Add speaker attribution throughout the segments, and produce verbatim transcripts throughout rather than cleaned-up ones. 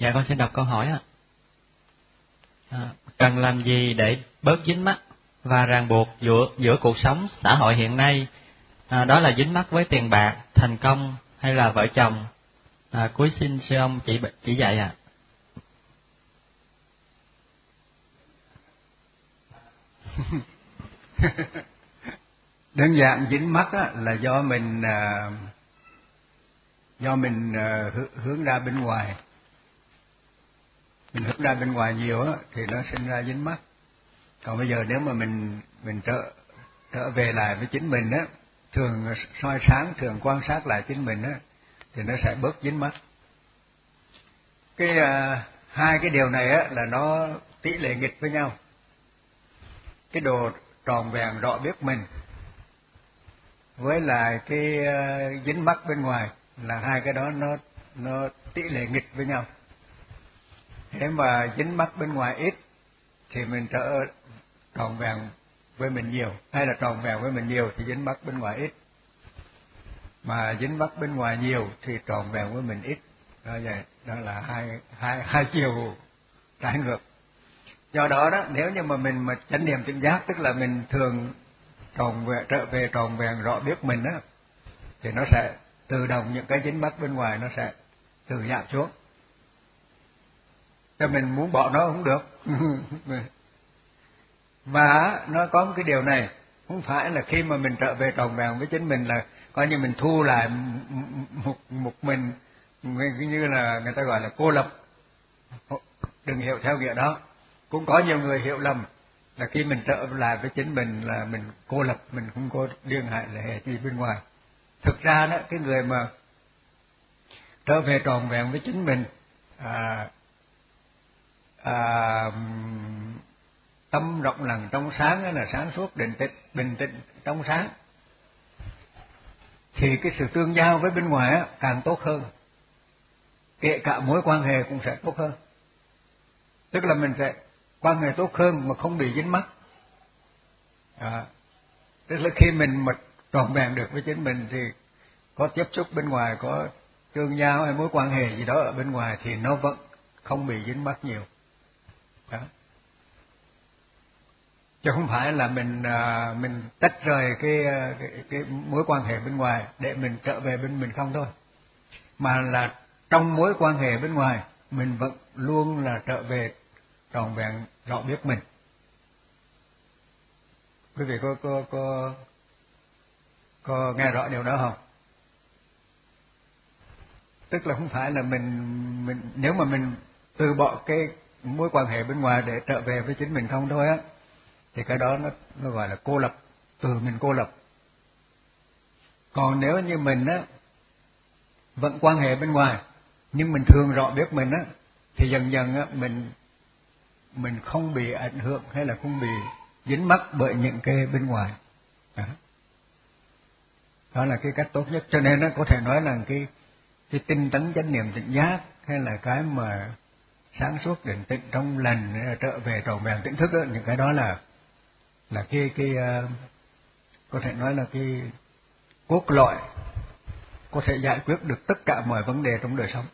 Speaker 1: Dạ con xin đọc câu hỏi ạ. À, cần làm gì để bớt dính mắc và ràng buộc giữa giữa cuộc sống xã hội hiện nay, à, đó là dính mắc với tiền bạc, thành công hay là vợ chồng? À, cuối xin sư ông chỉ chỉ dạy ạ.
Speaker 2: Đơn giản dính mắc á, là do mình à, do mình à, hướng ra bên ngoài, mình hướng ra bên ngoài nhiều á thì nó sinh ra dính mắc. Còn bây giờ nếu mà mình mình trở trở về lại với chính mình á, thường soi sáng, thường quan sát lại chính mình á, thì nó sẽ bớt dính mắc. Cái à, hai cái điều này á là nó tỷ lệ nghịch với nhau. Cái đồ tròn vẹn rõ biết mình với lại cái uh, dính mắc bên ngoài là hai cái đó nó nó tỷ lệ nghịch với nhau. Nếu mà dính mắc bên ngoài ít thì mình trở tròn vẹn với mình nhiều, hay là tròn vẹn với mình nhiều thì dính mắc bên ngoài ít. Mà dính mắc bên ngoài nhiều thì tròn vẹn với mình ít. Đó vậy, đó là hai hai hai chiều trái ngược. Do đó đó, nếu như mà mình mà chánh niệm tỉnh giác, tức là mình thường tròn về trở về tròn vẹn rõ biết mình á, thì nó sẽ tự động những cái dính mắc bên ngoài nó sẽ tự giảm xuống. Cho mình muốn bỏ nó không được. Và nó có một cái điều này, không phải là khi mà mình trở về tròn vẹn với chính mình là coi như mình thu lại một một mình, như là người ta gọi là cô lập. Đừng hiểu theo nghĩa đó. Cũng có nhiều người hiểu lầm là khi mình trở lại với chính mình là mình cô lập, mình không có liên hệ là hệ gì bên ngoài. Thực ra đó, cái người mà trở về tròn vẹn với chính mình, à, à, tâm rộng lặng trong sáng là sáng suốt, định tĩnh, bình tĩnh trong sáng, thì cái sự tương giao với bên ngoài á, càng tốt hơn, kể cả mối quan hệ cũng sẽ tốt hơn. Tức là mình sẽ quan hệ tốt hơn mà không bị dính mắc. À, tức là khi mình mà tròn vẹn được với chính mình thì có tiếp xúc bên ngoài, có tương giao hay mối quan hệ gì đó ở bên ngoài thì nó vẫn không bị dính mắc nhiều. Đó. Chứ không phải là mình à, mình tách rời cái, cái cái mối quan hệ bên ngoài để mình trở về bên mình không thôi, mà là trong mối quan hệ bên ngoài mình vẫn luôn là trở về tròn vẹn rõ biết mình. Quý vị có có có có nghe rõ điều đó không? Tức là không phải là mình mình nếu mà mình từ bỏ cái mối quan hệ bên ngoài để trở về với chính mình không thôi á, thì cái đó nó nó gọi là cô lập, từ mình cô lập. Còn nếu như mình á vẫn quan hệ bên ngoài nhưng mình thường rõ biết mình á, thì dần dần á mình mình không bị ảnh hưởng hay là không bị dính mắc bởi những cái bên ngoài. Đó, đó là cái cách tốt nhất. Cho nên nó có thể nói là cái cái tinh tấn chánh niệm tỉnh giác, hay là cái mà sáng suốt định tĩnh trong lành, trở về tròn vẹn tỉnh thức đó, những cái đó là là cái cái uh, có thể nói là cái cốt lõi có thể giải quyết được tất cả mọi vấn đề trong đời sống.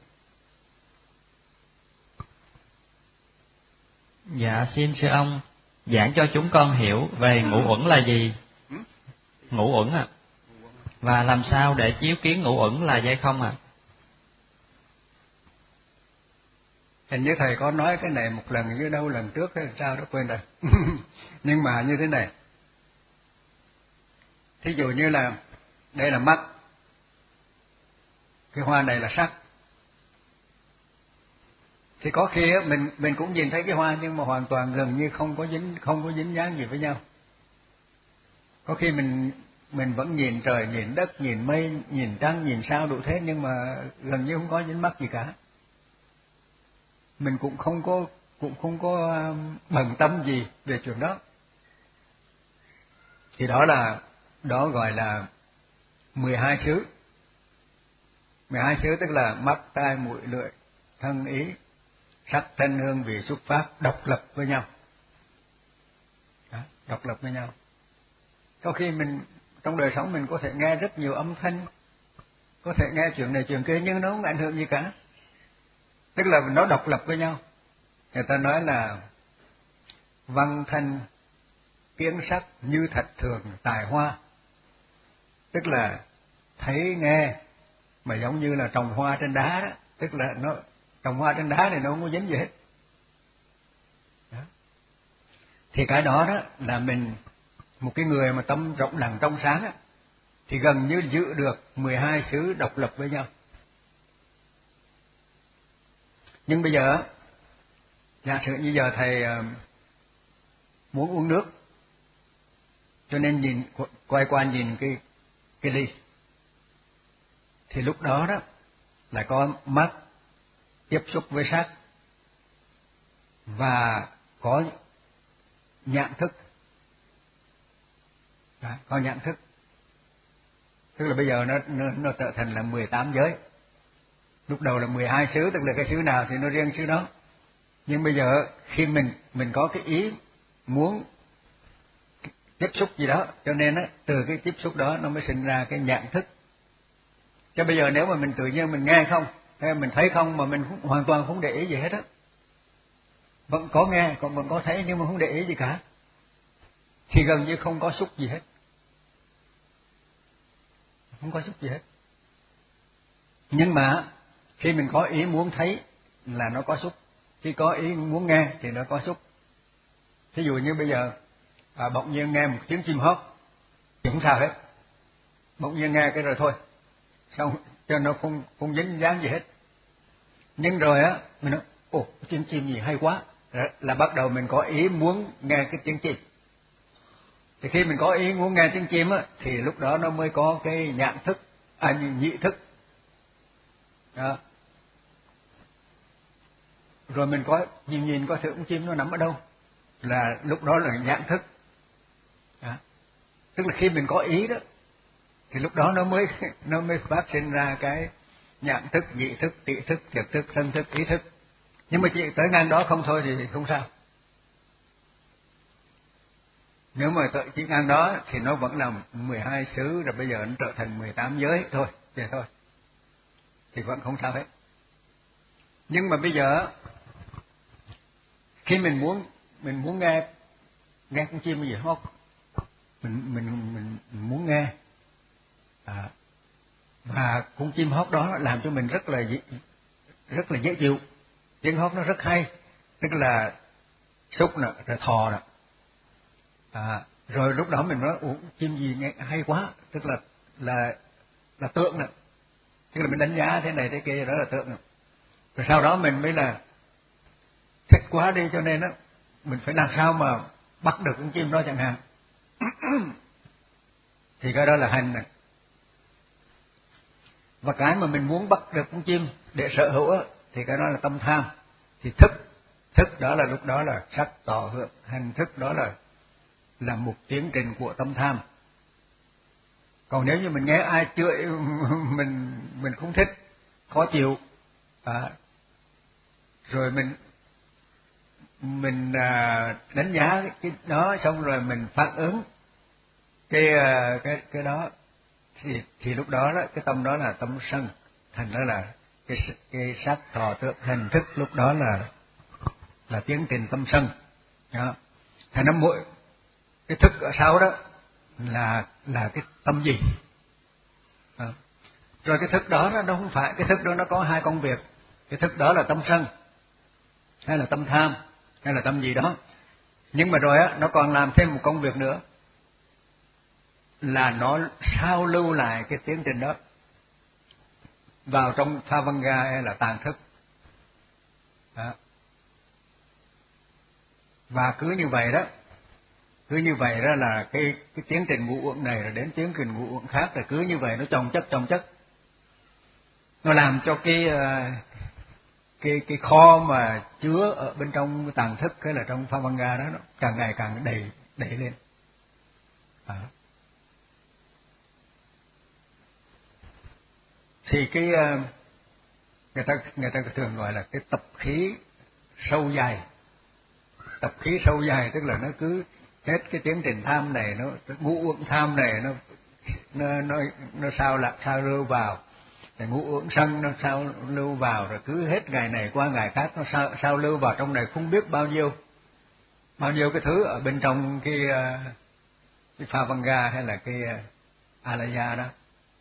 Speaker 1: Dạ xin sư ông giảng cho chúng con hiểu về ngũ uẩn là gì. Ngũ uẩn ạ. À. Và làm sao để chiếu kiến ngũ uẩn là dây không ạ? À?
Speaker 2: Hình như thầy có nói cái này một lần như đâu lần trước hay sao đó quên rồi. Nhưng mà như thế này, thí dụ như là đây là mắt, cái hoa này là sắc, thì có khi mình mình cũng nhìn thấy cái hoa nhưng mà hoàn toàn gần như không có dính không có dính dáng gì với nhau. Có khi mình mình vẫn nhìn trời, nhìn đất, nhìn mây, nhìn trăng, nhìn sao đủ thế, nhưng mà gần như không có dính mắc gì cả. Mình cũng không có cũng không có bận tâm gì về chuyện đó. Thì đó là đó gọi là mười hai xứ. Mười hai xứ tức là mắt, tai, mũi, lưỡi, thân, ý, sắc, thanh, hương, vị, xúc, pháp độc lập với nhau. Đó, độc lập với nhau. Có khi mình trong đời sống mình có thể nghe rất nhiều âm thanh, có thể nghe chuyện này chuyện kia nhưng nó không ảnh hưởng gì cả. tức là nó độc lập với nhau. Người ta nói là văn thanh kiến sắc như thật thường tài hoa, tức là thấy nghe mà giống như là trồng hoa trên đá đó, tức là nó trồng hoa trên đá này nó không có dính gì hết. Đó. Thì cái đó đó là mình, một cái người mà tâm rộng lặng trong sáng á, thì gần như giữ được mười hai xứ độc lập với nhau. Nhưng bây giờ giả sử như giờ thầy muốn uống nước, cho nên nhìn quay qua nhìn cái cái ly, thì lúc đó đó là có mắt tiếp xúc với sắc và có nhãn thức. Đó, có nhãn thức, tức là bây giờ nó nó, nó trở thành là mười tám giới. Lúc đầu là mười hai xứ, tức là cái xứ nào thì nó riêng xứ đó. Nhưng bây giờ khi mình mình có cái ý muốn tiếp xúc gì đó, cho nên á, từ cái tiếp xúc đó nó mới sinh ra cái nhãn thức. Chứ bây giờ nếu mà mình tự nhiên mình nghe không, hay mình thấy không mà mình không, hoàn toàn không để ý gì hết á, vẫn có nghe, còn vẫn có thấy nhưng mà không để ý gì cả, thì gần như không có xúc gì hết, không có xúc gì hết. Nhưng mà khi mình có ý muốn thấy là nó có xúc, khi có ý muốn nghe thì nó có xúc. Thí dụ như bây giờ à, bỗng nhiên nghe một tiếng chim hót thì không sao hết, bỗng nhiên nghe cái rồi thôi, xong cho nó không không dính dáng gì hết. Nhưng rồi á mình nói ồ tiếng chim gì hay quá, là bắt đầu mình có ý muốn nghe cái tiếng chim. Thì khi mình có ý muốn nghe tiếng chim á, thì lúc đó nó mới có cái nhãn thức, à nhị thức. Đó. Rồi mình có nhìn nhìn coi thử con chim nó nằm ở đâu, là lúc đó là nhãn thức. Đó. Tức là khi mình có ý đó, thì lúc đó nó mới nó mới phát sinh ra cái nhãn thức, nhị thức, tị thức, thiệt thức, thân thức, ý thức. Nhưng mà chỉ tới ngang đó không thôi thì không sao. Nếu mà tới chỉ ngang đó thì nó vẫn là mười hai xứ, rồi bây giờ nó trở thành mười tám giới thôi, vậy thôi. Thì vẫn không sao hết. Nhưng mà bây giờ khi mình muốn mình muốn nghe nghe con chim gì hót, mình mình mình muốn nghe, à, và con chim hót đó làm cho mình rất là rất là dễ chịu, tiếng hót nó rất hay, tức là xúc nè, rồi thò nè, à, rồi lúc đó mình nói ủa chim gì nghe hay quá, tức là là là tượng nè, tức là mình đánh giá thế này thế kia, đó là tượng nè. Rồi sau đó mình mới là thích quá đi, cho nên á mình phải làm sao mà bắt được con chim đó chẳng hạn. Thì cái đó là hành này. Và cái mà mình muốn bắt được con chim để sở hữu á, thì cái đó là tâm tham. Thì thức, thức đó là lúc đó là sắc tỏ hưởng, hành thức đó là là một tiến trình của tâm tham. Còn nếu như mình nghe ai chửi mình mình không thích, khó chịu, à, rồi mình mình à, đánh giá cái đó, xong rồi mình phản ứng cái cái cái đó, thì thì lúc đó đó cái tâm đó là tâm sân, thành đó là cái cái sắc thọ tưởng hành thức, lúc đó là là tiến trình tâm sân. Đó. Thành nó mỗi cái thức ở sau đó là là cái tâm gì. Đó. Rồi cái thức đó nó không phải, cái thức đó nó có hai công việc, cái thức đó là tâm sân hay là tâm tham hay là tâm gì đó, nhưng mà rồi á nó còn làm thêm một công việc nữa là nó sao lưu lại cái tiến trình đó vào trong Phavanga hay là tàng thức. Đó. Và cứ như vậy đó, cứ như vậy đó là cái cái tiến trình ngũ uẩn này rồi đến tiến trình ngũ uẩn khác, rồi cứ như vậy nó chồng chất chồng chất, nó làm cho cái cái cái kho mà chứa ở bên trong tàng thức hay là trong Phavanga đó nó càng ngày càng đầy đầy lên. Đó. Thì cái người ta người ta thường gọi là cái tập khí sâu dày. Tập khí sâu dày tức là nó cứ hết cái tiến trình tham này, nó ngũ uẩn tham này nó nó nó nó sao lạc sao rơi vào, Để ngũ uẩn sân nó sao lưu vào, rồi cứ hết ngày này qua ngày khác nó sao sao lưu vào trong này không biết bao nhiêu bao nhiêu cái thứ ở bên trong cái cái pha văn ga hay là cái alaya đó.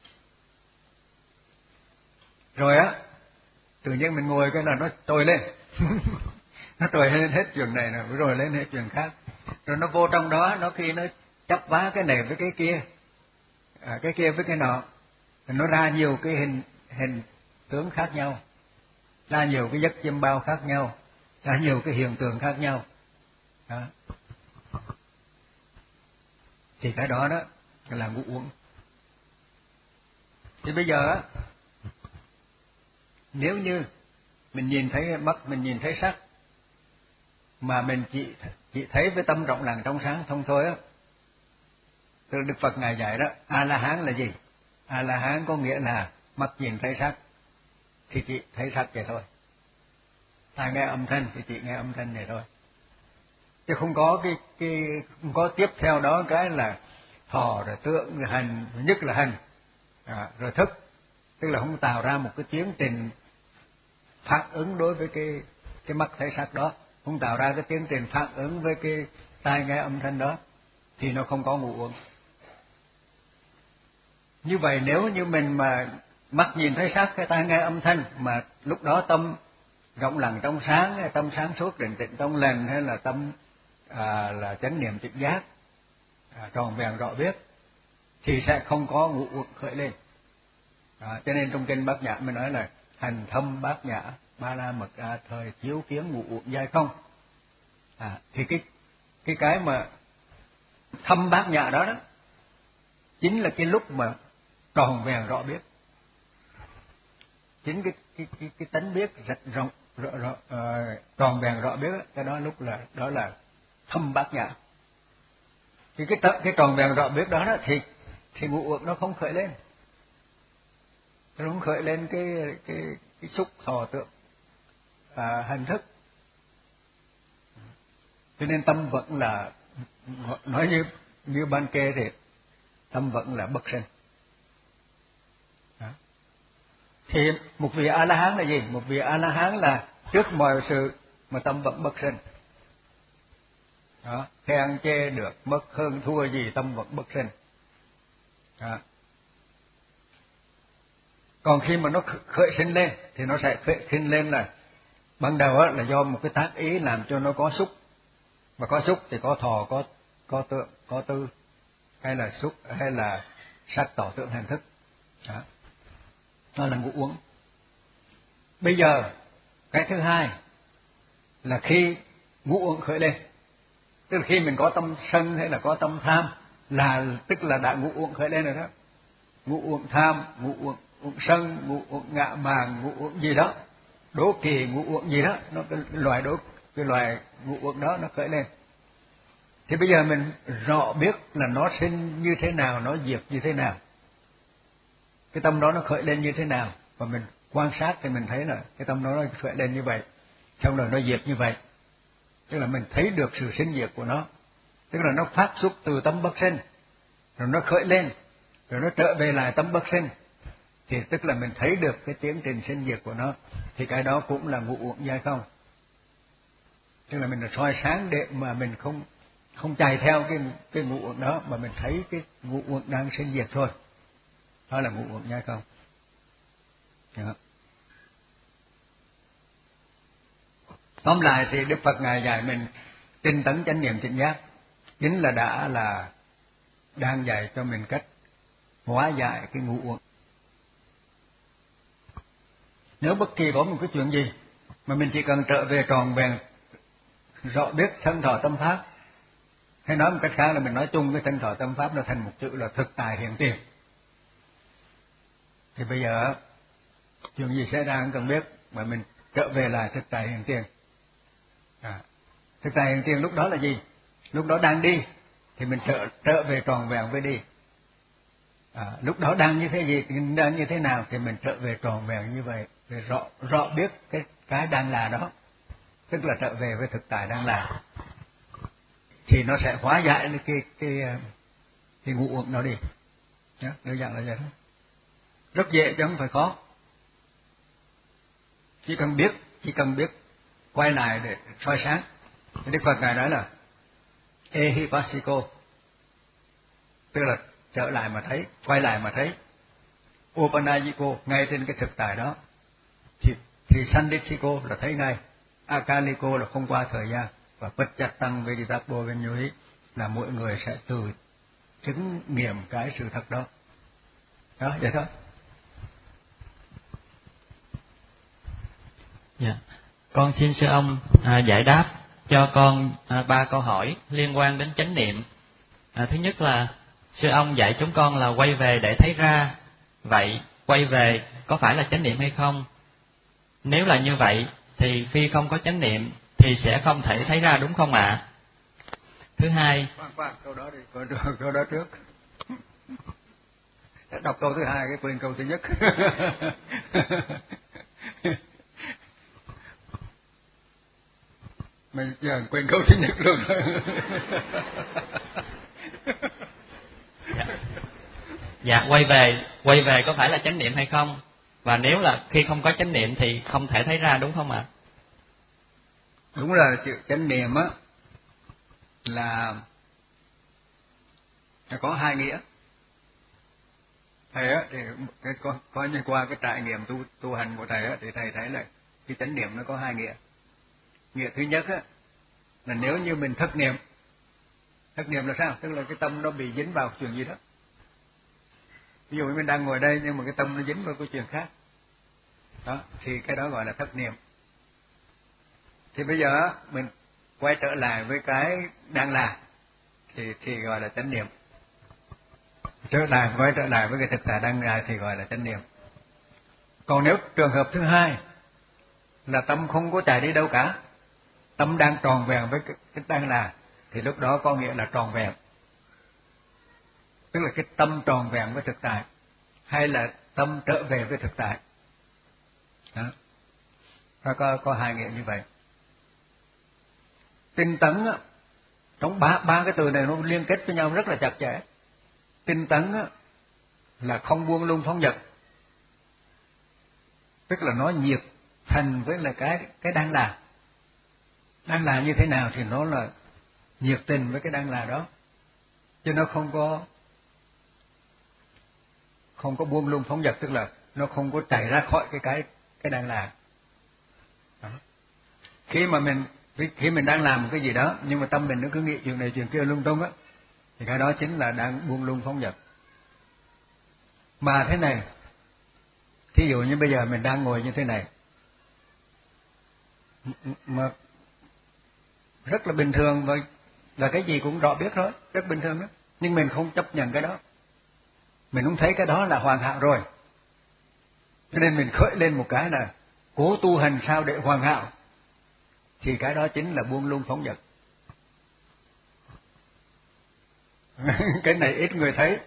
Speaker 2: Rồi á, tự nhiên mình ngồi cái là nó trồi lên nó trồi lên hết chuyện này rồi rồi lên hết chuyện khác, rồi nó vô trong đó, nó khi nó chấp vá cái này với cái kia, à, cái kia với cái nọ, nó ra nhiều cái hình hình tướng khác nhau, ra nhiều cái giấc chiêm bao khác nhau, ra nhiều cái hiện tượng khác nhau đó. Thì cái đó đó là ngũ uẩn. Thì bây giờ á, nếu như mình nhìn thấy mắt, mình nhìn thấy sắc, mà mình chỉ chỉ thấy với tâm rộng lặng trong sáng thông thôi á, từ Đức Phật ngài dạy đó, a la hán là gì? A la hán có nghĩa là mắt nhìn thấy sắc thì chỉ thấy sắc vậy thôi, tai nghe âm thanh thì chỉ nghe âm thanh vậy thôi, chứ không có cái cái không có tiếp theo đó cái là thọ rồi tượng rồi hành, nhất là hành, à, rồi thức, tức là không tạo ra một cái tiến trình phản ứng đối với cái cái mắt thấy sắc đó, không tạo ra cái tiến trình phản ứng với cái tai nghe âm thanh đó, thì nó không có ngũ uẩn. Như vậy nếu như mình mà mắt nhìn thấy sắc, cái tai nghe âm thanh, mà lúc đó tâm rộng lặng trong sáng, hay tâm sáng suốt định tĩnh trong lành, hay là tâm à, là chánh niệm tỉnh giác, à, tròn vẹn rõ biết, thì sẽ không có ngũ uẩn khởi lên. À, cho nên trong kinh Bát Nhã mới nói là hành thâm bát nhã, ba la mật đa thời chiếu kiến ngũ uẩn giai không. À, thì cái cái cái mà thâm bát nhã đó đó chính là cái lúc mà tròn vẹn rõ biết, chính cái cái cái, cái tánh biết rạch rộng rõ, rõ, uh, tròn vẹn rõ biết đó, cái đó lúc là đó là thâm bát nhã. Thì cái cái tròn vẹn rõ biết đó đó thì thì ngũ uẩn nó không khởi lên, nó không khởi lên cái cái cái xúc thọ tượng à, hành thức. Cho nên tâm vẫn là, nói như như ban kê thì tâm vẫn là bất sinh. Đó. Thì một vị A La Hán là gì? Một vị A La Hán là trước mọi sự mà tâm vẫn bất sinh. Đó, khen chê được mất hơn thua gì tâm vẫn bất sinh. Đó. Còn khi mà nó khởi sinh lên thì nó sẽ khởi sinh lên là ban đầu là do một cái tác ý làm cho nó có xúc, mà có xúc thì có thọ, có có tượng, có tư, hay là xúc, hay là sắc tỏ tượng hành thức. Đó, đó là ngũ uẩn. Bây giờ cái thứ hai là khi ngũ uẩn khởi lên, tức là khi mình có tâm sân hay là có tâm tham, là tức là đã ngũ uẩn khởi lên rồi đó. Ngũ uẩn tham, ngũ uẩn uẩn sân, ngũ uẩn ngạ màng, ngũ uẩn gì đó, đố kỵ, ngũ uẩn gì đó, nó cái loại đố cái loại ngũ uẩn đó nó khởi lên. Thì bây giờ mình rõ biết là nó sinh như thế nào, nó diệt như thế nào, cái tâm đó nó khởi lên như thế nào, và mình quan sát thì mình thấy là cái tâm đó nó khởi lên như vậy, xong rồi nó diệt như vậy, tức là mình thấy được sự sinh diệt của nó, tức là nó phát xuất từ tâm bất sinh, rồi nó khởi lên, rồi nó trở về lại tâm bất sinh, thì tức là mình thấy được cái tiến trình sinh diệt của nó, thì cái đó cũng là ngũ uẩn giai không. Tức là mình là soi sáng để mà mình không không chạy theo cái cái ngũ uẩn đó, mà mình thấy cái ngũ uẩn đang sinh diệt thôi, đó là ngũ uẩn giai không. Đó. Tóm lại thì Đức Phật ngài dạy mình tinh tấn chánh niệm tỉnh giác, chính là đã là đang dạy cho mình cách hóa giải cái ngũ uẩn. Nếu bất kỳ có một cái chuyện gì mà mình chỉ cần trở về tròn vẹn rõ biết thân thọ tâm pháp, hay nói một cách khác là mình nói chung cái thân thọ tâm pháp nó thành một chữ là thực tại hiện tiền, thì bây giờ chuyện gì xảy ra không cần biết, mà mình trở về lại thực tại hiện tiền. À, thực tại hiện tiền lúc đó là gì? Lúc đó đang đi thì mình trở trở về tròn vẹn với đi. À, lúc đó đang như thế gì, đang như thế nào thì mình trở về tròn vẹn như vậy, để rõ rõ biết cái cái đang là đó, tức là trở về với thực tại đang là, thì nó sẽ hóa giải cái cái cái, cái ngũ uẩn đó đi. Nhớ, đơn giản là vậy thôi, rất dễ chứ không phải khó. chỉ cần biết chỉ cần biết quay lại để soi sáng. Đức Phật ngài nói là ehipassiko, tức là trở lại mà thấy, quay lại mà thấy. Upanayiko, ngay trên cái thực tại đó. Thì, thì sandithiko là thấy ngay, akaliko là không qua thời gian, và pacchattam veditappo vinyuhi là mỗi người sẽ tự chứng nghiệm cái sự thật đó. Đó, vậy thôi.
Speaker 1: Dạ. Con xin sư ông à, giải đáp cho con à, ba câu hỏi liên quan đến chánh niệm. À, thứ nhất là sư ông dạy chúng con là quay về để thấy ra, vậy quay về có phải là chánh niệm hay không? Nếu là như vậy thì khi không có chánh niệm thì sẽ không thể thấy ra, đúng không ạ? À? Thứ hai,
Speaker 2: khoan khoan câu đó đi, câu, câu đó trước. Đọc câu thứ hai cái quên câu thứ nhất. Mình giờ quên câu thứ nhất luôn rồi.
Speaker 1: Dạ. Dạ, quay về, quay về có phải là chánh niệm hay không? Và nếu là khi không có chánh niệm thì không thể thấy ra, đúng không ạ?
Speaker 2: Đúng là chữ chánh niệm á là có hai nghĩa. Thầy á thì cái có có như qua cái trải nghiệm tu tu hành của thầy á thì thầy thấy là cái chánh niệm nó có hai nghĩa. Nghĩa thứ nhất á là nếu như mình thất niệm. Thất niệm là sao? Tức là cái tâm nó bị dính vào chuyện gì đó. Ví dụ mình đang ngồi đây nhưng mà cái tâm nó dính vào cái chuyện khác. Đó, thì cái đó gọi là thất niệm. Thì bây giờ mình quay trở lại với cái đang là thì thì gọi là chánh niệm. Trở lại quay trở lại với cái thực tại đang là thì gọi là chánh niệm. Còn nếu trường hợp thứ hai là tâm không có chạy đi đâu cả, tâm đang tròn vẹn với cái, cái đang là, thì lúc đó có nghĩa là tròn vẹn. Tức là cái tâm tròn vẹn với thực tại, hay là tâm trở về với thực tại. Đó. Nó có có hai nghĩa như vậy. Tinh tấn á, trong ba ba cái từ này nó liên kết với nhau rất là chặt chẽ. Tinh tấn á, là không buông lung phóng dật, tức là nó nhiệt thành với là cái cái đang là. Đang là như thế nào thì nó là nhiệt tình với cái đang là đó, chứ nó không có không có buông lung phóng dật, tức là nó không có chạy ra khỏi cái cái cái đang là. Đó. Khi mà mình khi mình đang làm một cái gì đó nhưng mà tâm mình nó cứ nghĩ chuyện này chuyện kia lung tung á, thì cái đó chính là đang buông lung phóng dật. Mà thế này, thí dụ như bây giờ mình đang ngồi như thế này, mà rất là bình thường, và là cái gì cũng rõ biết rồi, rất bình thường đó, nhưng mình không chấp nhận cái đó, mình không thấy cái đó là hoàn hảo rồi, cho nên mình khởi lên một cái là cố tu hành sao để hoàn hảo, thì cái đó chính là buông lung phóng dật. Cái này ít người thấy,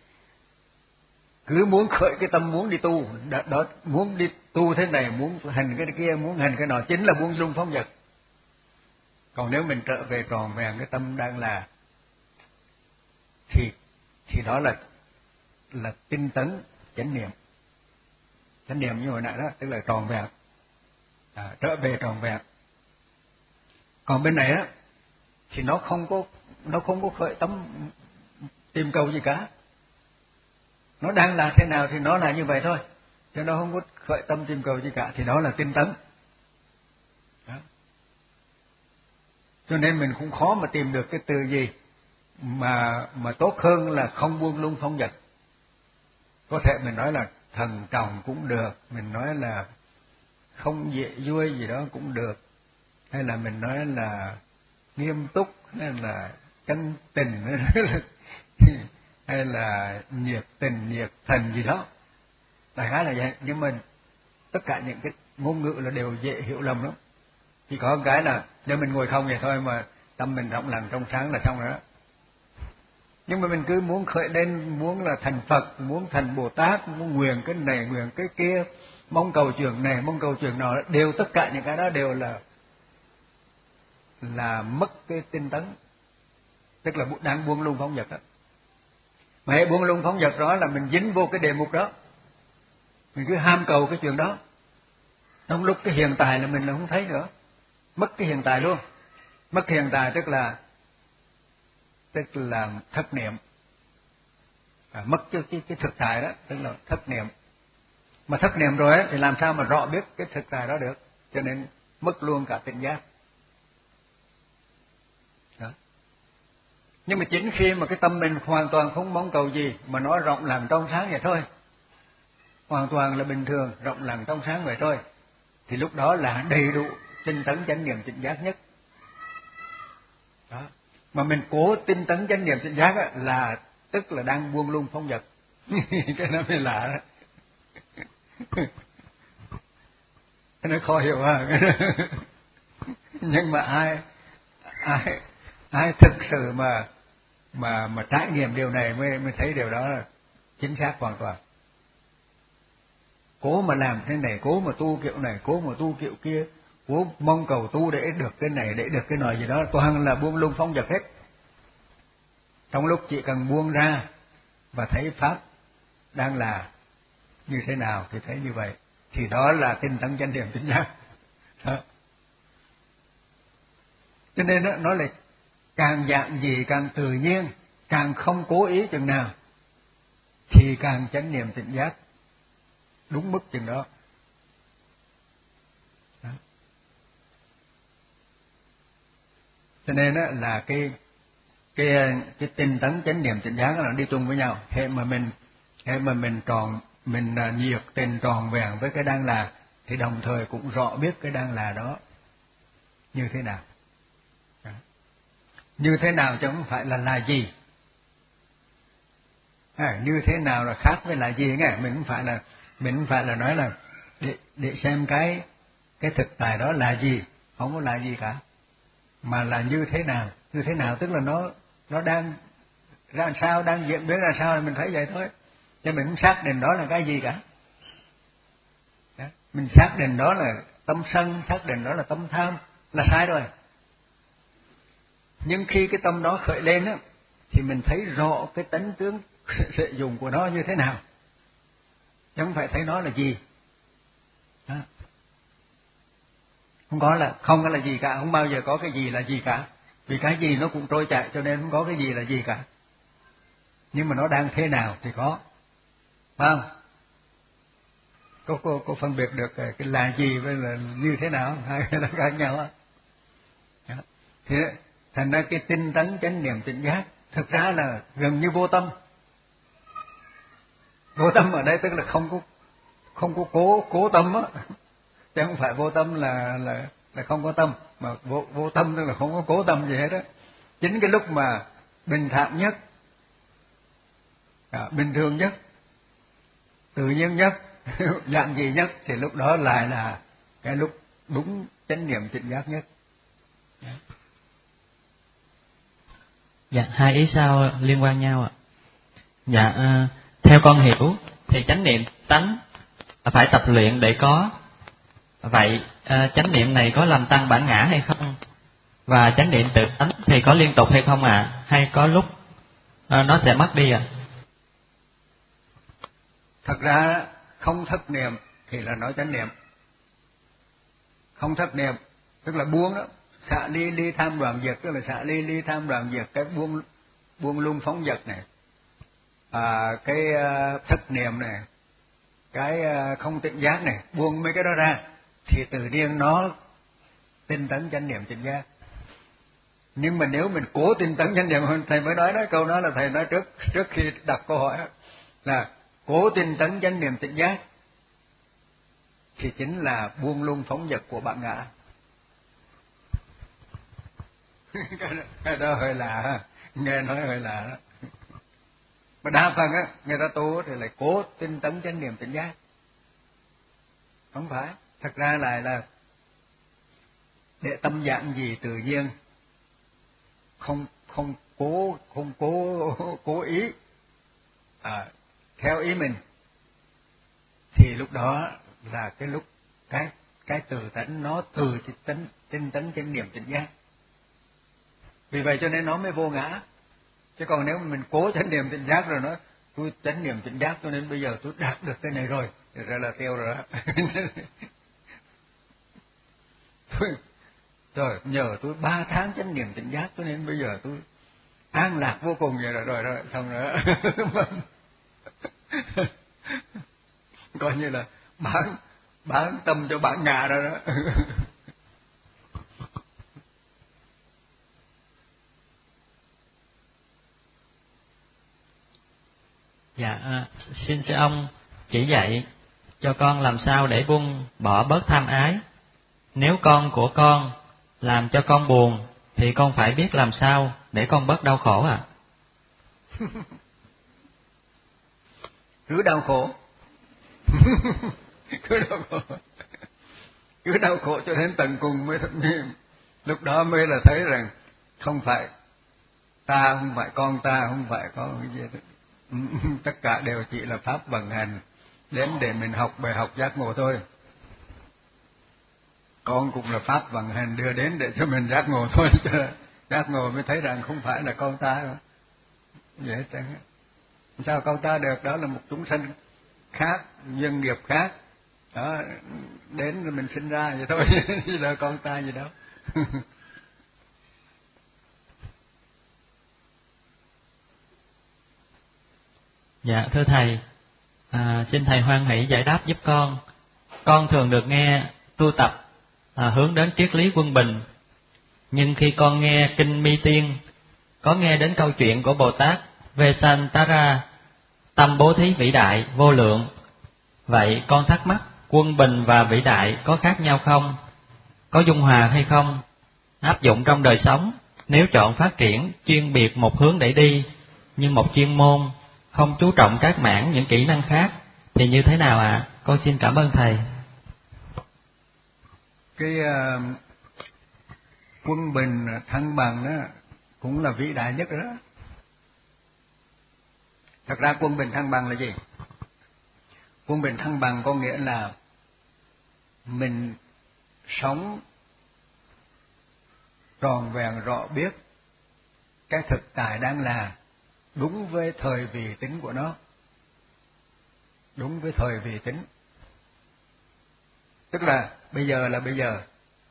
Speaker 2: cứ muốn khởi cái tâm muốn đi tu đó, đó, muốn đi tu thế này, muốn hành cái kia, muốn hành cái nọ, chính là buông lung phóng dật. Còn nếu mình trở về tròn vẹn cái tâm đang là, thì thì đó là là tinh tấn chánh niệm. Chánh niệm như hồi nãy đó, tức là tròn vẹn, à, trở về tròn vẹn. Còn bên này á thì nó không có nó không có khởi tâm tìm cầu gì cả, nó đang là thế nào thì nó là như vậy thôi, chứ nó không có khởi tâm tìm cầu gì cả, thì đó là tinh tấn. Đó. Cho nên mình cũng khó mà tìm được cái từ gì mà mà tốt hơn là không buông lung phóng dật. Có thể mình nói là thần trọng cũng được, mình nói là không dễ vui gì đó cũng được, hay là mình nói là nghiêm túc, hay là chân tình, hay là nhiệt tình, nhiệt thần gì đó, đại khái là vậy. Nhưng mà tất cả những cái ngôn ngữ là đều dễ hiểu lầm lắm. Chỉ có cái là nếu mình ngồi không vậy thôi mà tâm mình rộng lặng trong sáng là xong rồi đó. Nhưng mà mình cứ muốn khởi lên, muốn là thành Phật, muốn thành Bồ Tát, muốn nguyện cái này, nguyện cái kia, mong cầu chuyện này, mong cầu chuyện nọ, đều tất cả những cái đó đều là là mất cái tinh tấn, tức là đang buông lung phóng dật đó. Mà hệ buông lung phóng dật đó là mình dính vô cái đề mục đó, mình cứ ham cầu cái chuyện đó, Trong lúc cái hiện tại là mình là không thấy nữa, mất cái hiện tại luôn. Mất hiện tại tức là tức là thất niệm, à, mất cái, cái cái thực tại đó, tức là thất niệm. Mà thất niệm rồi ấy, thì làm sao mà rõ biết cái thực tại đó được, cho nên mất luôn cả tỉnh giác. Đó. Nhưng mà chính khi mà cái tâm mình hoàn toàn không mong cầu gì, mà nó rộng lặng trong sáng vậy thôi, hoàn toàn là bình thường, rộng lặng trong sáng vậy thôi, thì lúc đó là đầy đủ tinh tấn chánh niệm tỉnh giác nhất. Đó. Mà mình cố tinh tấn chánh niệm tỉnh giác á, là tức là đang buông lung phóng dật. Cái đó mới lạ đó. Cái nó khó hiểu ha. Nhưng mà ai ai ai thực sự mà mà mà trải nghiệm điều này mới mới thấy điều đó là chính xác hoàn toàn. Cố mà làm thế này, cố mà tu kiểu này, cố mà tu kiểu kia, cố mong cầu tu để được cái này, để được cái nọ gì đó, toàn là buông lung phóng dật hết. Trong lúc chỉ cần buông ra và thấy pháp đang là như thế nào thì thấy như vậy, thì đó là tinh tấn chánh niệm tỉnh giác. Đó. Cho nên đó, nó là càng dạng gì càng tự nhiên, càng không cố ý chừng nào thì càng chánh niệm tỉnh giác đúng mức chừng đó. Đó. Cho nên đó là cái cái cái tinh tấn chánh niệm tỉnh giác là đi chung với nhau. Hệ mà mình hệ mà mình tròn mình nhiệt tình tròn vẹn với cái đang là, thì đồng thời cũng rõ biết cái đang là đó như thế nào. Đó. Như thế nào chứ không phải là là gì. À, như thế nào là khác với là gì nghe, mình không phải là mình không phải là nói là để để xem cái cái thực tại đó là gì, không có là gì cả, mà là như thế nào. Như thế nào tức là nó nó đang ra sao, đang diễn biến ra sao, thì mình thấy vậy thôi, chứ mình không xác định đó là cái gì cả. Đó. Mình xác định đó là tâm sân, xác định đó là tâm tham là sai rồi. Nhưng khi cái tâm đó khởi lên á, thì mình thấy rõ cái tánh tướng sử dụng của nó như thế nào, chứ không phải thấy nó là gì. Đó. Không có là không có là gì cả, không bao giờ có cái gì là gì cả, vì cái gì nó cũng trôi chạy, cho nên không có cái gì là gì cả. Nhưng mà nó đang thế nào thì có, phải không? Có cô có phân biệt được cái là gì với là như thế nào, hai cái nó khác nhau á. Thì thành ra cái tinh tấn chánh niệm tỉnh giác thực ra là gần như vô tâm. Vô tâm ở đây tức là không có không có cố cố tâm á, chứ không phải vô tâm là là là không có tâm, mà vô vô tâm tức là không có cố tâm gì hết á. Chính cái lúc mà bình thản nhất, à, bình thường nhất, tự nhiên nhất, dạng gì nhất, thì lúc đó lại là cái lúc đúng chánh niệm tỉnh giác nhất.
Speaker 1: Dạ, hai ý sau liên quan nhau ạ. Dạ, à, theo con hiểu thì chánh niệm tánh phải tập luyện để có. Vậy à, chánh niệm này có làm tăng bản ngã hay không? Và chánh niệm tự tánh thì có liên tục hay không ạ? À? Hay có lúc à, nó sẽ mất đi ạ? À?
Speaker 2: Thật ra không thất niệm thì là nói chánh niệm. Không thất niệm tức là buông đó, xả ly ly tham đoạn diệt, tức là xả ly ly tham đoạn diệt, cái buông buông lung phóng dật này, à, cái uh, thất niệm này, cái uh, không tỉnh giác này, buông mấy cái đó ra thì tự nhiên nó tinh tấn chánh niệm tỉnh giác. Nhưng mà nếu mình cố tinh tấn chánh niệm, thầy mới nói đó, câu đó là thầy nói trước trước khi đặt câu hỏi đó, là cố tinh tấn chánh niệm tỉnh giác thì chính là buông lung phóng dật của bản ngã. cái, đó, cái đó hơi lạ ha, nghe nói hơi lạ đó. Mà đa phần á người ta tu thì lại cố tinh tấn chánh niệm tỉnh giác. Không phải, thật ra lại là để tâm dạng gì tự nhiên, không không cố không cố cố ý, à, theo ý mình, thì lúc đó là cái lúc cái cái tự tánh nó từ tánh tinh tấn chánh niệm tỉnh giác. Vì vậy cho nên nó mới vô ngã. Chứ còn nếu mình cố chánh niệm tỉnh giác rồi nó tôi chánh niệm tỉnh giác cho nên bây giờ tôi đạt được cái này rồi, thì ra là tiêu rồi đó. tôi rồi nhờ tôi ba tháng chánh niệm tỉnh giác cho nên bây giờ tôi an lạc vô cùng vậy rồi rồi, rồi xong rồi coi như là bán bán tâm cho bán nhà rồi đó.
Speaker 1: Dạ, à, xin sư ông chỉ dạy cho con làm sao để buông bỏ bớt tham ái. Nếu con của con làm cho con buồn thì con phải biết làm sao để con bớt đau khổ ạ. À?
Speaker 2: Cứ đau khổ. Cứ đau khổ. Cứ đau khổ cho đến tận cùng mới, mới lúc đó mới là thấy rằng không phải ta, không phải con ta, không phải có cái gì đó. Tất cả đều chỉ là pháp vận hành đến để mình học bài học giác ngộ thôi. Con cũng là pháp vận hành đưa đến để cho mình giác ngộ thôi. Giác ngộ mới thấy rằng không phải là con ta nữa. Vậy chẳng sao con ta được, đó là một chúng sanh khác, nhân nghiệp khác. Đó, đến rồi mình sinh ra vậy thôi, chứ là con ta gì đâu.
Speaker 1: Dạ thưa thầy, à, xin thầy hoan hỷ giải đáp giúp con. Con thường được nghe tu tập à, hướng đến triết lý quân bình, nhưng khi con nghe kinh Mi Tiên có nghe đến câu chuyện của Bồ Tát Vesantara, tâm bố thí vĩ đại vô lượng. Vậy con thắc mắc quân bình và vĩ đại có khác nhau không? Có dung hòa hay không? Áp dụng trong đời sống, nếu chọn phát triển chuyên biệt một hướng để đi, như một chuyên môn, không chú trọng các mảng những kỹ năng khác, thì như thế nào ạ? À? Con xin cảm ơn thầy.
Speaker 2: Cái uh, quân bình thăng bằng đó cũng là vĩ đại nhất đó. Thật ra quân bình thăng bằng là gì? Quân bình thăng bằng có nghĩa là mình sống tròn vẹn rõ biết cái thực tại đang là đúng với thời vị tính của nó, đúng với thời vị tính. Tức là bây giờ là bây giờ,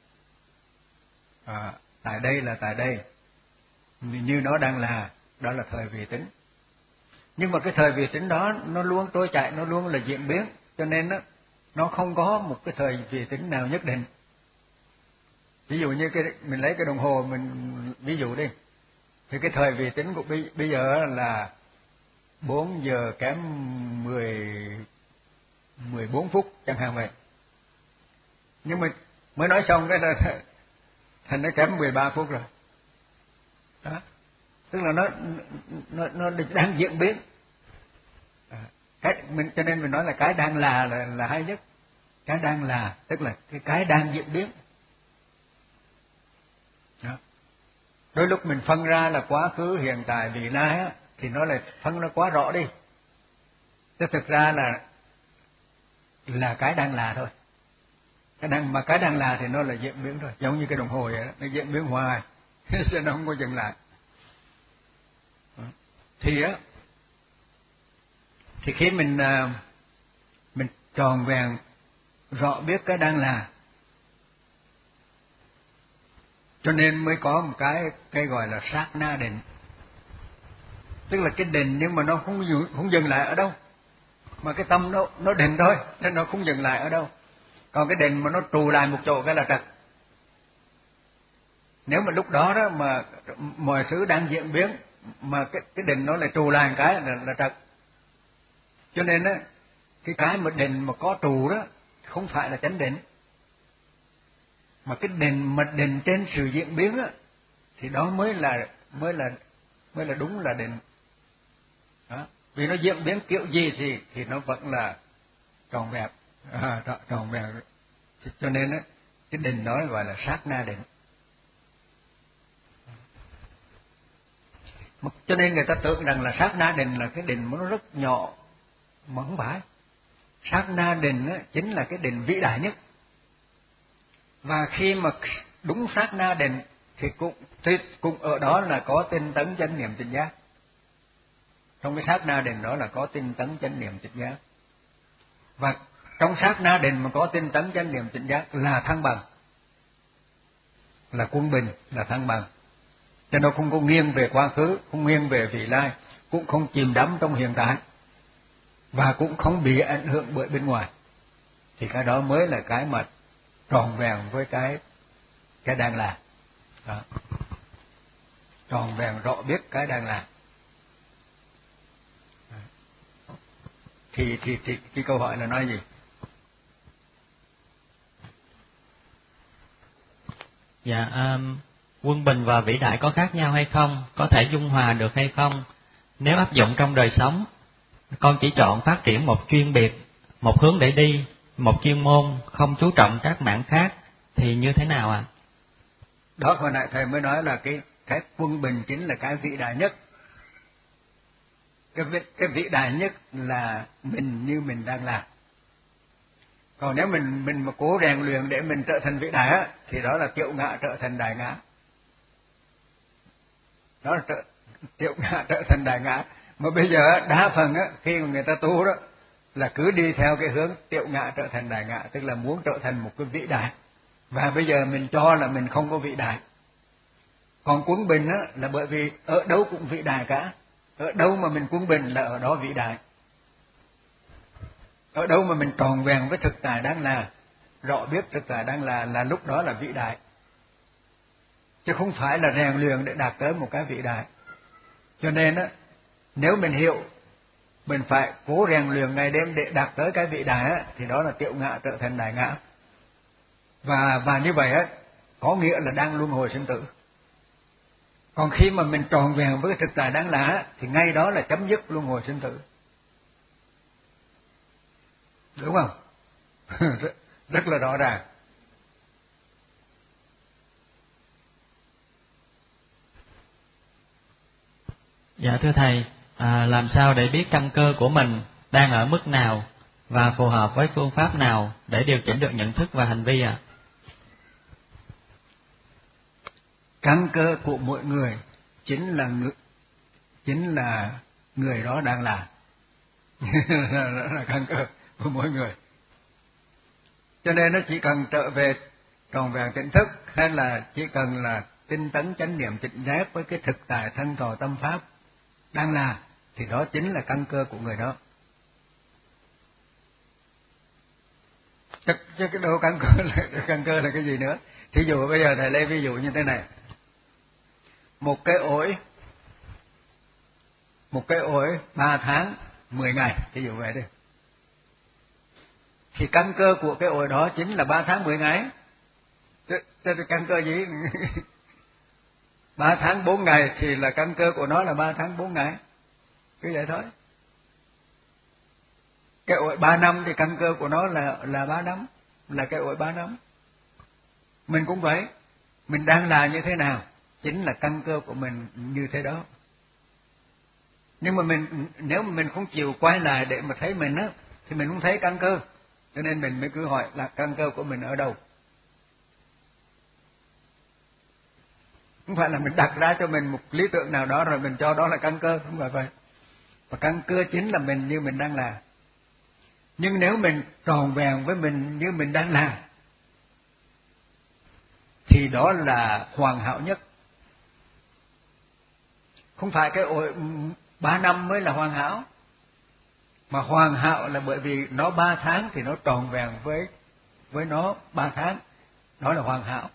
Speaker 2: à, tại đây là tại đây, như nó đang là, đó là thời vị tính. Nhưng mà cái thời vị tính đó nó luôn trôi chạy, nó luôn là diễn biến, cho nên nó nó không có một cái thời vị tính nào nhất định. Ví dụ như cái mình lấy cái đồng hồ mình ví dụ đi, thì cái thời vị tính của bây, bây giờ là bốn giờ kém mười mười bốn phút chẳng hạn vậy. Nhưng mà mới nói xong cái là thành nó kém mười ba phút rồi. Đó. Tức là nó nó nó đang diễn biến. À, cái mình cho nên mình nói là cái đang là là, là hay nhất. Cái đang là tức là cái cái đang diễn biến. Đó. Đôi lúc mình phân ra là quá khứ, hiện tại, vị lai á, thì nó lại phân nó quá rõ đi. Chứ thực ra là là cái đang là thôi. Cái đang mà cái đang là thì nó là diễn biến thôi, giống như cái đồng hồ vậy đó, nó diễn biến hoài, chứ nó không có dừng lại. Thì á, thì khi mình mình tròn vẹn rõ biết cái đang là, cho nên mới có một cái cái gọi là sát na định. Tức là cái định nhưng mà nó không không dừng lại ở đâu, mà cái tâm nó nó định thôi, nên nó không dừng lại ở đâu. Còn cái định mà nó trù lại một chỗ cái là trật. Nếu mà lúc đó đó mà mọi thứ đang diễn biến mà cái cái định nó lại trù lại một cái là, là trật. Cho nên á, cái cái mà định mà có trù đó không phải là chánh định, mà cái định mà định trên sự diễn biến á thì đó mới là mới là mới là đúng là định. Đó. Vì nó diễn biến kiểu gì thì thì nó vẫn là tròn vẹn, à, tròn vẹn. Cho nên á, cái định đó gọi là sát na định. Cho nên người ta tưởng rằng là sát na định là cái định mà nó rất nhỏ, mà không phải. Sát na định á, chính là cái định vĩ đại nhất. Và khi mà đúng sát na định thì cũng thì cũng ở đó là có tinh tấn chánh niệm tỉnh giác. Trong cái sát na định đó là có tinh tấn chánh niệm tỉnh giác. Và trong sát na định mà có tinh tấn chánh niệm tỉnh giác là thăng bằng. là quân bình, là thăng bằng. Cho nó không có nghiêng về quá khứ, không nghiêng về vị lai, cũng không chìm đắm trong hiện tại, và cũng không bị ảnh hưởng bởi bên ngoài. Thì cái đó mới là cái mà tròn vẹn với cái cái đang làm. Đó. Tròn vẹn rõ biết cái đang làm. Thì, thì, thì cái câu hỏi là nói gì?
Speaker 1: Dạ, um, quân bình và vĩ đại có khác nhau hay không? Có thể dung hòa được hay không? Nếu áp dụng trong đời sống, con chỉ chọn phát triển một chuyên biệt, một hướng để đi, một chuyên môn, không chú trọng các mảng khác, thì như thế nào ạ? À?
Speaker 2: Đó, hồi nãy thầy mới nói là cái cái quân bình chính là cái vĩ đại nhất. Cái vĩ, cái vĩ đại nhất là mình như mình đang làm. Còn nếu mình mình mà cố rèn luyện để mình trở thành vĩ đại á, thì đó là tiểu ngã trở thành đại ngã. Đó là trở, tiểu ngã trở thành đại ngã. Mà bây giờ đa phần á, khi mà người ta tu đó là cứ đi theo cái hướng tiểu ngã trở thành đại ngã, tức là muốn trở thành một cái vĩ đại. Và bây giờ mình cho là mình không có vĩ đại. Còn quân bình á là bởi vì ở đâu cũng vĩ đại cả. Ở đâu mà mình quân bình là ở đó vĩ đại. Ở đâu mà mình tròn vẹn với thực tại đang là, rõ biết thực tại đang là, là lúc đó là vĩ đại. Chứ không phải là rèn luyện để đạt tới một cái vĩ đại. Cho nên á, nếu mình hiểu mình phải cố rèn luyện ngày đêm để đạt tới cái vĩ đại á, thì đó là tiểu ngã trở thành đại ngã. Và và như vậy á, có nghĩa là đang luân hồi sinh tử. Còn khi mà mình tròn vẹn với cái thực tại đáng là thì ngay đó là chấm dứt luân hồi sinh tử. Đúng không? rất, rất là rõ ràng.
Speaker 1: Dạ thưa thầy, à, làm sao để biết căn cơ của mình đang ở mức nào và phù hợp với phương pháp nào để điều chỉnh được nhận thức và hành vi ạ? À?
Speaker 2: Căn cơ của mỗi người chính là người, chính là người đó đang làm. Đó là căn cơ của mỗi người. Cho nên nó chỉ cần trở về tròn vẹn tỉnh thức, hay là chỉ cần là tinh tấn chánh niệm tỉnh giác với cái thực tại thân thọ tâm pháp đang là, thì đó chính là căn cơ của người đó. Chắc chắc cái đâu căn cơ là căn cơ là cái gì nữa? Thí dụ bây giờ thầy lấy ví dụ như thế này. Một cái ổi, một cái ổi ba tháng mười ngày, thí dụ vậy đi. Thì căn cơ của cái ổi đó chính là ba tháng mười ngày. Thế căn cơ gì? Ba tháng bốn ngày thì là căn cơ của nó là ba tháng bốn ngày. Cứ vậy thôi. Cái ổi ba năm thì căn cơ của nó là là ba năm, là cái ổi ba năm. Mình cũng vậy, mình đang là như thế nào chính là căn cơ của mình như thế đó. Nhưng mà mình nếu mà mình không chịu quay lại để mà thấy mình á, thì mình không thấy căn cơ. Cho nên mình mới cứ hỏi là căn cơ của mình ở đâu. Không phải là mình đặt ra cho mình một lý tưởng nào đó rồi mình cho đó là căn cơ, không phải vậy. Và căn cơ chính là mình như mình đang làm. Nhưng nếu mình tròn vẹn với mình như mình đang làm, thì đó là hoàn hảo nhất. Không phải cái ổi ba năm mới là hoàn hảo, mà hoàn hảo là bởi vì nó ba tháng thì nó tròn vẹn với với nó ba tháng, đó là hoàn hảo.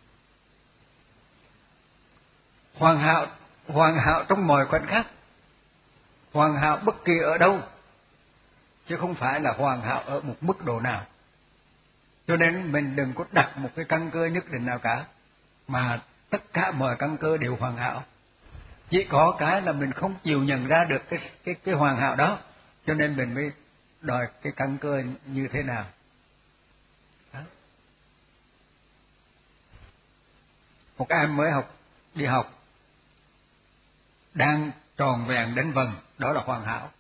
Speaker 2: Hoàn hảo, hoàn hảo trong mọi khoảnh khắc, hoàn hảo bất kỳ ở đâu, chứ không phải là hoàn hảo ở một mức độ nào. Cho nên mình đừng có đặt một cái căn cơ nhất định nào cả, mà tất cả mọi căn cơ đều hoàn hảo. Chỉ có cái là mình không chịu nhận ra được cái cái cái hoàn hảo đó, cho nên mình mới đòi cái căn cơ như thế nào. Đó. Một em mới học đi học đang tròn vẹn đến vần, đó là hoàn hảo.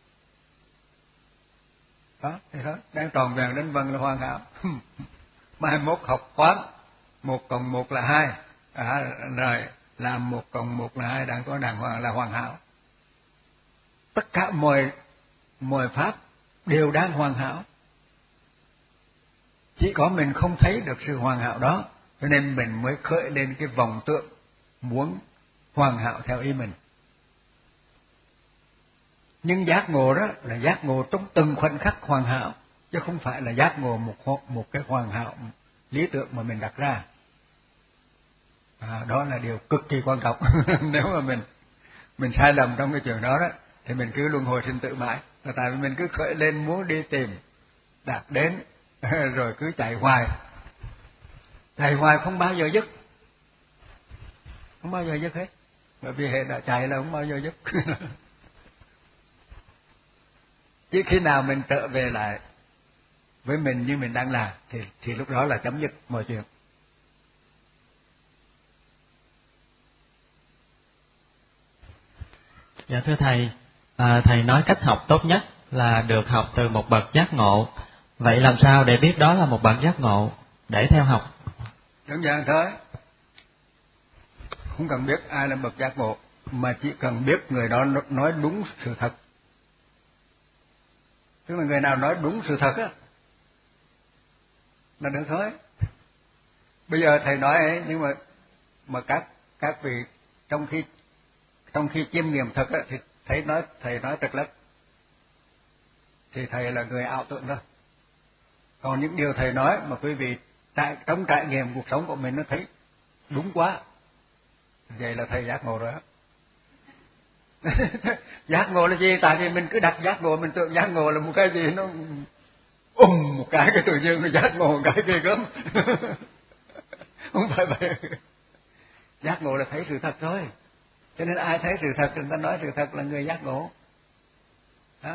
Speaker 2: Đó, thì đó, đang tròn vẹn đến vần là hoàn hảo. Mai mốt học toán, một cộng một là hai, à, rồi làm một cộng một là hai, đang có đàng hoàng là hoàn hảo. Tất cả mọi mọi pháp đều đang hoàn hảo. Chỉ có mình không thấy được sự hoàn hảo đó, Cho nên mình mới khởi lên cái vọng tượng muốn hoàn hảo theo ý mình. Nhưng giác ngộ đó là giác ngộ trong từng khoảnh khắc hoàn hảo, chứ không phải là giác ngộ một một cái hoàn hảo lý tưởng mà mình đặt ra. À, đó là điều cực kỳ quan trọng. Nếu mà mình mình sai lầm trong cái chuyện đó đó, thì mình cứ luân hồi sinh tử mãi. Là tại vì mình cứ khởi lên muốn đi tìm, đạt đến, rồi cứ chạy hoài. Chạy hoài không bao giờ dứt. Không bao giờ dứt hết. Bởi vì hệ đã chạy là không bao giờ dứt. Chứ khi nào mình trở về lại với mình như mình đang làm, thì thì lúc đó là chấm dứt mọi chuyện.
Speaker 1: Dạ thưa thầy, à, thầy nói cách học tốt nhất là được học từ một bậc giác ngộ. Vậy làm sao để biết đó là một bậc giác ngộ để theo học?
Speaker 2: Đơn giản thôi. Không cần biết ai là bậc giác ngộ, mà chỉ cần biết người đó nói đúng sự thật. Tức là người nào nói đúng sự thật á là được thôi. Bây giờ thầy nói ấy, nhưng mà mà các các vị trong khi trong khi chiêm nghiệm thật á, thì thầy nói thầy nói trật lất, thì thầy là người ảo tưởng thôi. Còn những điều thầy nói mà quý vị tại trong trải nghiệm cuộc sống của mình nó thấy đúng quá, vậy là thầy giác ngộ rồi á. Giác ngộ là gì? Tại vì mình cứ đặt giác ngộ, mình tưởng giác ngộ là một cái gì nó ùm một cái cái tự nhiên nó giác ngộ một cái ghê gớm. Không phải vậy. Giác ngộ là thấy sự thật thôi. Cho nên ai thấy sự thật, người ta nói sự thật là người giác ngộ. Đó.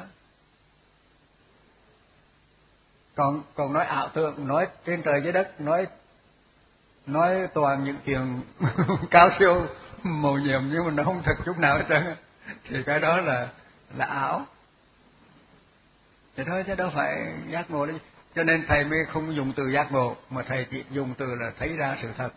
Speaker 2: Còn còn nói ảo tưởng, nói trên trời dưới đất, nói nói toàn những chuyện cao siêu màu nhiệm nhưng mà nó không thật chút nào hết trơn, thì cái đó là là ảo. Thì thôi, chứ đâu phải giác ngộ đấy. Cho nên thầy mới không dùng từ giác ngộ, mà thầy chỉ dùng từ là thấy ra sự thật.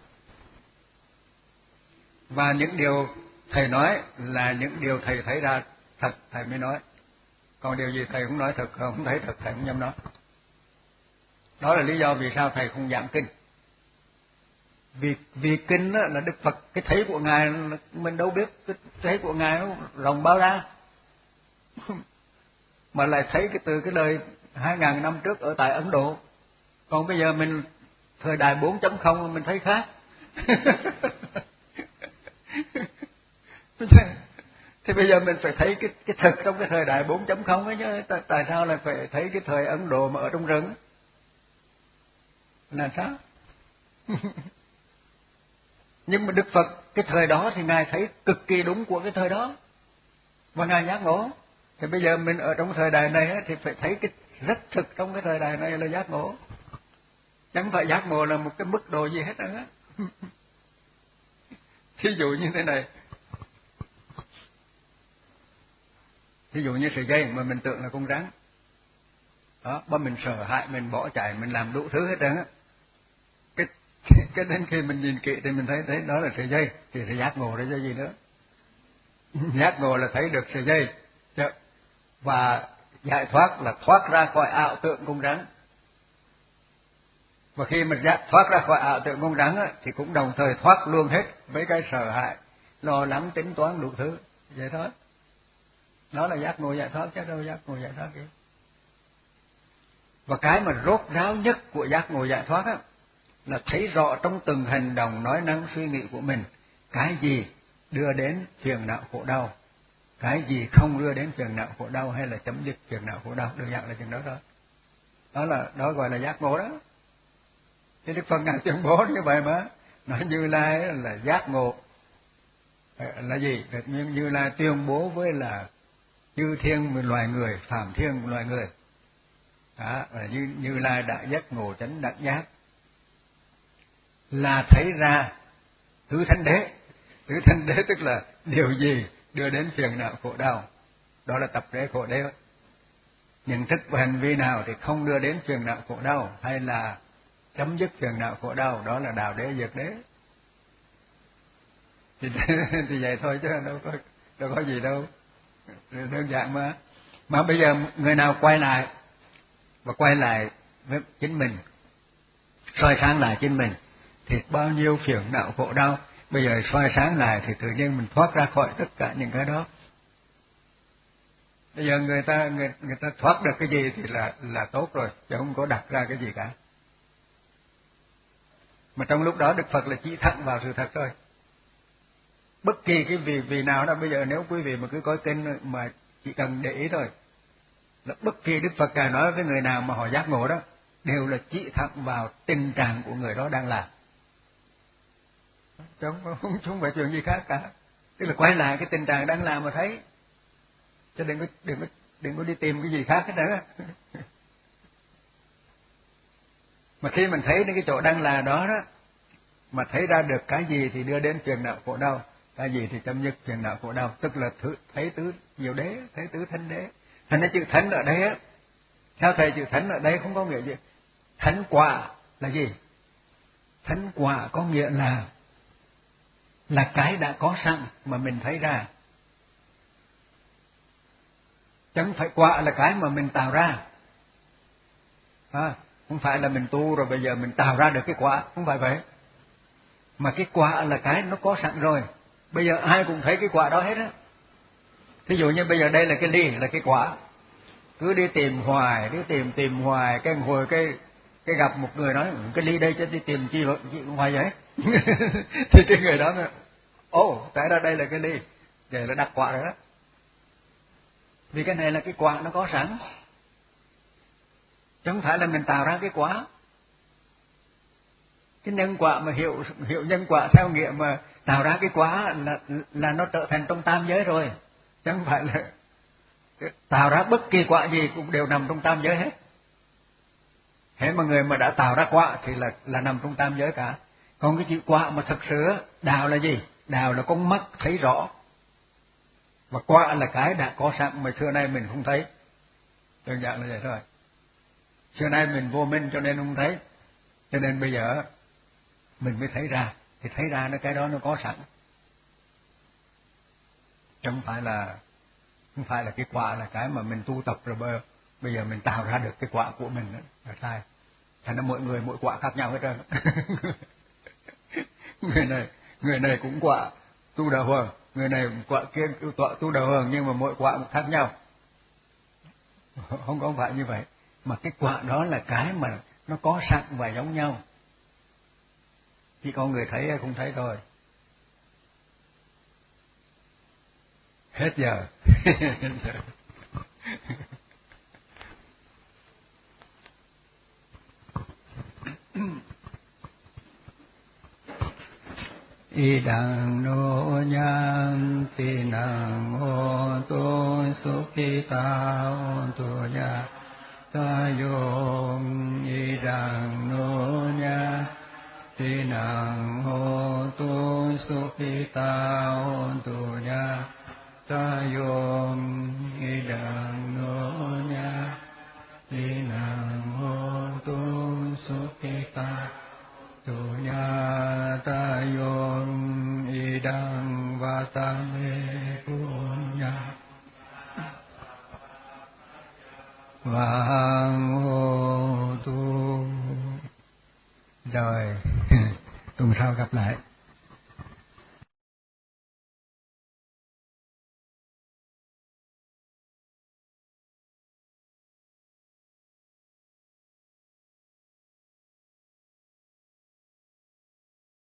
Speaker 2: Và những điều thầy nói là những điều thầy thấy ra thật thầy mới nói. Còn điều gì thầy không nói thật, không thấy thật thầy không dám nói. Đó là lý do vì sao thầy không giảng kinh. Vì vì kinh đó là Đức Phật, cái thấy của Ngài mình đâu biết, cái thấy của Ngài nó rộng bao ra. Mà lại thấy cái từ cái lời hai ngàn năm trước ở tại Ấn Độ. Còn bây giờ mình thời đại bốn chấm không mình thấy khác. Thì bây giờ mình phải thấy cái cái thực trong cái thời đại bốn chấm không ấy chứ, tại, tại sao lại phải thấy cái thời Ấn Độ mà ở trong rừng? Là sao? Nhưng mà Đức Phật cái thời đó thì Ngài thấy cực kỳ đúng của cái thời đó, và Ngài giác ngộ. Thì bây giờ mình ở trong thời đại này thì phải thấy cái rất thực trong cái thời đại này là giác ngộ. Chẳng phải giác ngộ là một cái mức độ gì hết nữa. Thí dụ như thế này, thí dụ như sợi dây mà mình tưởng là con rắn đó, bao mình sợ hãi, mình bỏ chạy, mình làm đủ thứ hết trơn á. Cái cái đến khi mình nhìn kỹ thì mình thấy thấy đó là sợi dây, thì phải giác ngộ để cho gì nữa. Giác ngộ là thấy được sợi dây, và giải thoát là thoát ra khỏi ảo tưởng con rắn. Và khi mình thoát ra khỏi ảo tưởng con rắn á, thì cũng đồng thời thoát luôn hết mấy cái sợ hãi, lo lắng, tính toán đủ thứ, vậy thôi. Đó là giác ngộ giải thoát, chứ đâu giác ngộ giải thoát kia. Và cái mà rốt ráo nhất của giác ngộ giải thoát á, là thấy rõ trong từng hành động, nói năng, suy nghĩ của mình, cái gì đưa đến phiền não khổ đau, cái gì không đưa đến phiền não khổ đau hay là chấm dứt phiền não khổ đau, đơn giản là chừng đó thôi. Đó là đó gọi là giác ngộ đó. Thì Đức Phật Ngài tuyên bố như vậy mà, nói Như Lai là giác ngộ là gì? Nhưng Như Lai tuyên bố với là chư thiên loài người, phàm thiên loài người, đó là như Như Lai đã giác ngộ chánh đẳng giác, là thấy ra tứ thánh đế. Tứ thánh đế tức là điều gì đưa đến phiền não khổ đau, đó là tập đế khổ đế. Nhận thức và hành vi nào thì không đưa đến phiền não khổ đau hay là chấm dứt phiền não khổ đau, đó là đạo đế diệt đế. Thì, thì vậy thôi chứ đâu có đâu có gì đâu, đơn giản mà. Mà bây giờ người nào quay lại và quay lại với chính mình, soi sáng lại chính mình, thịt bao nhiêu phiền não khổ đau, bây giờ soi sáng lại thì tự nhiên mình thoát ra khỏi tất cả những cái đó. Bây giờ người ta người, người ta thoát được cái gì thì là là tốt rồi, chứ không có đặt ra cái gì cả. Mà trong lúc đó Đức Phật là chỉ thẳng vào sự thật thôi. Bất kỳ cái vì vì nào đó, bây giờ nếu quý vị mà cứ coi kinh mà chỉ cần để ý thôi, là bất kỳ Đức Phật Ngài nói với người nào mà họ giác ngộ đó, đều là chỉ thẳng vào tình trạng của người đó đang làm. Không, không, không phải chuyện gì khác cả. Tức là quay lại cái tình trạng đang làm mà thấy, chứ đừng có đừng có đừng có đi tìm cái gì khác hết nữa. Mà khi mình thấy đến cái chỗ đang là đó đó, mà thấy ra được cái gì thì đưa đến phiền não khổ đau, cái gì thì chấm dứt phiền não khổ đau, tức là thứ, thấy tứ diệu đế, thấy tứ thánh đế. Thành ra chữ thánh ở đây á, theo thầy chữ thánh ở đây không có nghĩa gì. Thánh quả là gì? Thánh quả có nghĩa là là cái đã có sẵn mà mình thấy ra. Chẳng phải quả là cái mà mình tạo ra. À, không phải là mình tu rồi bây giờ mình tạo ra được cái quả, không phải vậy. Mà cái quả là cái nó có sẵn rồi. Bây giờ ai cũng thấy cái quả đó hết á. Thí dụ như bây giờ đây là cái ly, là cái quả. Cứ đi tìm hoài, cứ tìm tìm hoài, cái hồi cái cái gặp một người nói cái ly đây cho đi tìm chi chi hoài vậy. Thì cái người đó nói, ồ, tại ra đây là cái ly, vậy là đặt quả rồi đó. Vì cái này là cái quả nó có sẵn, chứ không phải là mình tạo ra cái quả. Cái nhân quả mà hiểu hiểu nhân quả theo nghĩa mà tạo ra cái quả là là nó trở thành trong tam giới rồi, chứ không phải là tạo ra bất kỳ quả gì cũng đều nằm trong tam giới hết. Thế mà người mà đã tạo ra quả thì là là nằm trong tam giới cả. Còn cái chữ quả mà thực sự đạo là gì? Đạo là con mắt thấy rõ. Và quả là cái đã có sẵn mà xưa nay mình không thấy. Đơn giản là vậy thôi. Xưa nay mình vô minh cho nên không thấy. Cho nên bây giờ mình mới thấy ra. Thì thấy ra nó cái đó nó có sẵn. Chứ không phải là không phải là cái quả là cái mà mình tu tập rồi bây, bây giờ mình tạo ra được cái quả của mình đó. Là sai. Thành ra mỗi người mỗi quả khác nhau hết trơn. Người này, người này cũng quả tu đạo hường, người này quả kia tu, tu đạo hường, nhưng mà mỗi quả một khác nhau. Không có phải như vậy. Mà cái quả đó là cái mà nó có sẵn và giống nhau. Chỉ có người thấy hay không thấy thôi. Hết giờ. Hết giờ. Idang no nyam tinang hotu sukhita hotu ya tayom idang no nyam tinang hotu sukhita hotu ya tayom idang no nyam tinang hotu sukhita Tunya tayon idang vatame punya vang hô tu. Rồi tuần sau gặp lại.